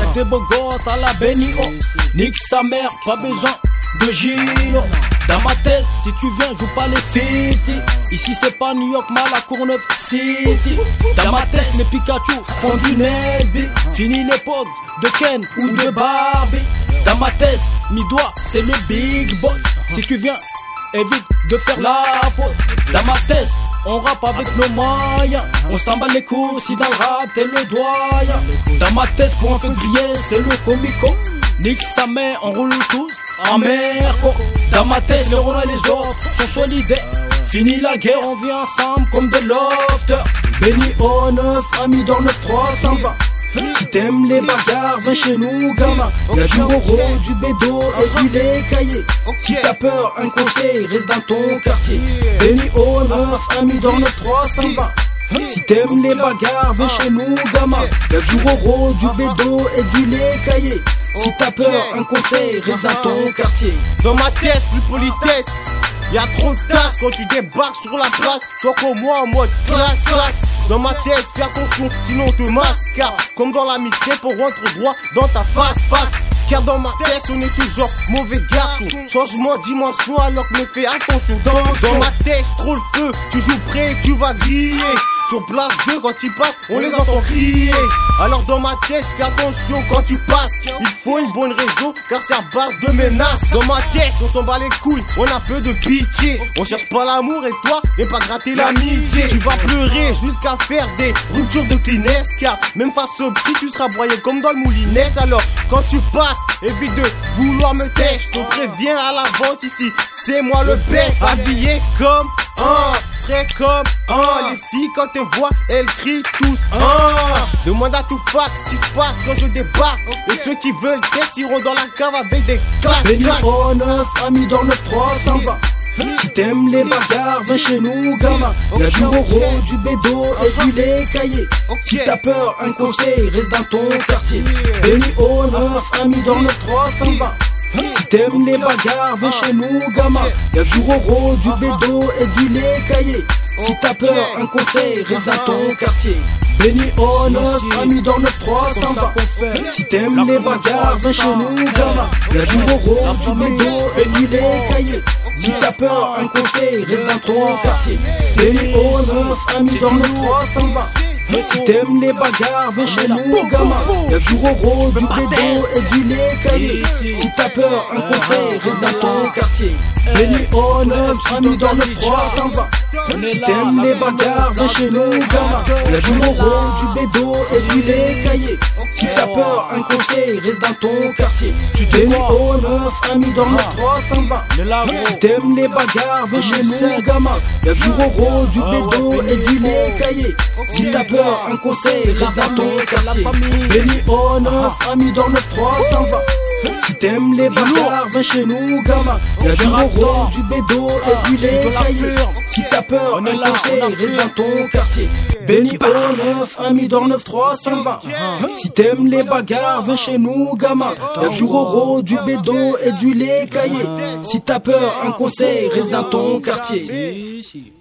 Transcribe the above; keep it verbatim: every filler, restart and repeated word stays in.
des beaux gosses à la Benio. Nique sa mère, pas besoin de Gino. Dans ma tête, si tu viens, joue pas les cinquante. Ici c'est pas New York, mal à Courneuve City. Dans ma tête, mes Pikachu font du Nesby. Fini l'époque de Ken ou de Barbie. Dans ma tête, mi doigt, c'est le big boss. Si tu viens, évite de faire la pause. Dans ma tête, on rappe avec nos moyens. On s'emballe les coups, si dans le rap t'es le doyen. Dans ma tête, pour un février, c'est le comico. Nique sa mère, on roule tous en merco. Dans ma tête, les Rona et les autres sont solidaires. Fini la guerre, on vit ensemble comme des lofters. Béni au neuf, amis dans neuf trois cent vingt. Si t'aimes les bagarres, viens chez nous, gamin. Y'a du Roro, du bédo et du lait caillé. Si t'as peur, un conseil, reste dans ton quartier. Béni au neuf, amis dans neuf trois cent vingt. Si t'aimes les bagarres, viens chez nous, gamin. Y'a du Roro, du bédo et du lait caillé. Si t'as peur, un conseil, reste dans ton quartier. Dans ma tête, plus politesse. Y'a trop de tasses quand tu débarques sur la place. Sois comme moi en mode classe, classe. Dans ma tête, fais attention, sinon on te masque. Car comme dans la mixtape, on rentre droit dans ta face, face. Car dans ma tête, on est toujours mauvais garçon. Changement de dimension alors que mais fais attention. Dans, dans ma tête, trop le feu, tu joues prêt, tu vas griller. Sur place deux, quand tu passes, on les entend crier. Alors dans ma tête, fais attention quand tu passes. Il faut une bonne raison, car c'est à base de menaces. Dans ma tête, on s'en bat les couilles, on a peu de pitié. On cherche pas l'amour et toi, mais pas gratter l'amitié. Tu vas pleurer jusqu'à faire des ruptures de Kleenex. Car même face au petit, tu seras broyé comme dans le moulinex. Alors quand tu passes, évite de vouloir me taire. Je te préviens à l'avance ici, c'est moi le best. Habillé comme un, frais comme un. Les filles quand elles voient, elles crient tous un. Demande à tout fax ce qui se passe quand je débarque. Et ceux qui veulent test iront dans la cave avec des claques. Béni au neuf, amis dans neuf trois cent vingt. Si t'aimes les bagarres, viens chez nous, gamin. Y'a du Roro, du bédo et du lait caillé. Si t'as peur, un conseil, reste dans ton quartier. Béni au neuf, amis dans neuf trois cent vingt. Si t'aimes les bagarres, viens chez nous, gamin. Y'a du Roro, du bédo et du lait caillé. Si t'as peur, un conseil, reste dans ton quartier. Béni au neuf, amis dans neuf trois cent vingt. Si t'aimes les bagarres, viens chez nous, gamin. Y'a du Roro, du bédo et du lait caillé. Si t'as peur, un conseil, reste dans ton quartier. Béni au neuf, amis dans neuf trois cent vingt. Si t'aimes les bagarres, viens chez nous, gamin. Y'a du Roro, du bédo et du lait caillé. Si t'as peur, un conseil, reste dans ton quartier. Béni au neuf, amis dans neuf trois cent vingt. Si t'aimes les bagarres, viens chez nous, gamin. Y'a du Roro, du bédo et du lait caillé. Si t'as peur, un conseil, reste dans ton quartier. Béni au neuf, amis dans neuf trois cent vingt. Si t'aimes les bagarres, viens chez nous, gamin. Y'a du Roro, du bédo et du lait caillé. Si t'as peur, un conseil, reste dans ton quartier. Béni au neuf, amis dans neuf trois cent vingt. Si t'aimes les bagarres, viens chez nous, gamin. Y'a du Roro, du bédo et du lait caillé. Si t'as peur, un conseil, reste dans ton quartier. Béni au neuf, amis dans neuf trois cent vingt. Si t'aimes les bagarres, viens chez nous, gamin. Y'a du Roro, du bédo et du lait caillé. Si t'as peur, un conseil, reste dans ton quartier.